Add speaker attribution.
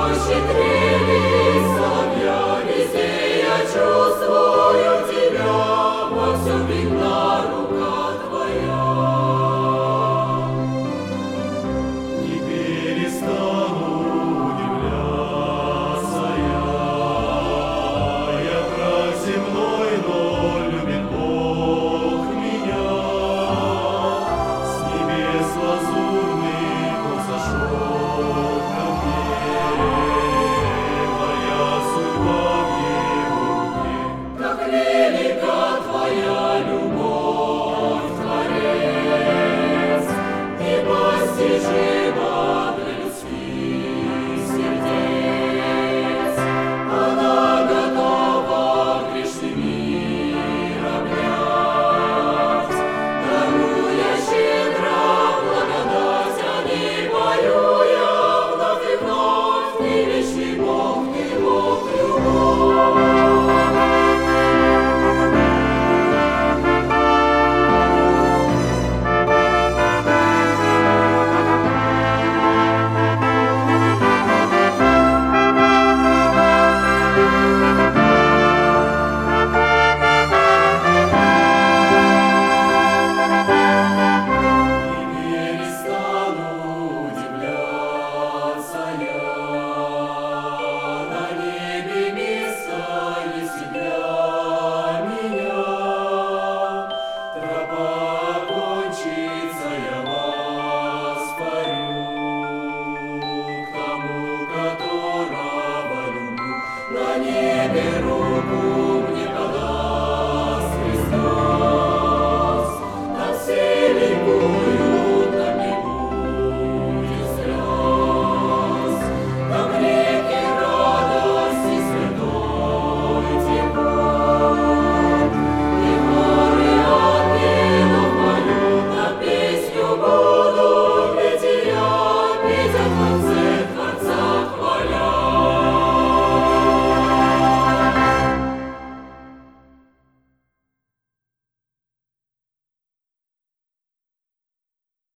Speaker 1: Щедрее соловья, везде я чувствую тебя, во всем видна рука твоя.
Speaker 2: Не перестану удивляться я враг земной, но любит Бог меня. С небес лазурных Он сошел ко мне, моя судьба в Его руке.
Speaker 1: Как велика твоя любовь, Творец, непостижима для людских сердец. Она готова грешный мир обнять, даруя щедро благодать, а не пою я вновь и вновь. Ты вечный Бог, ты Бог любовь. На небе руку мне подаст Христос.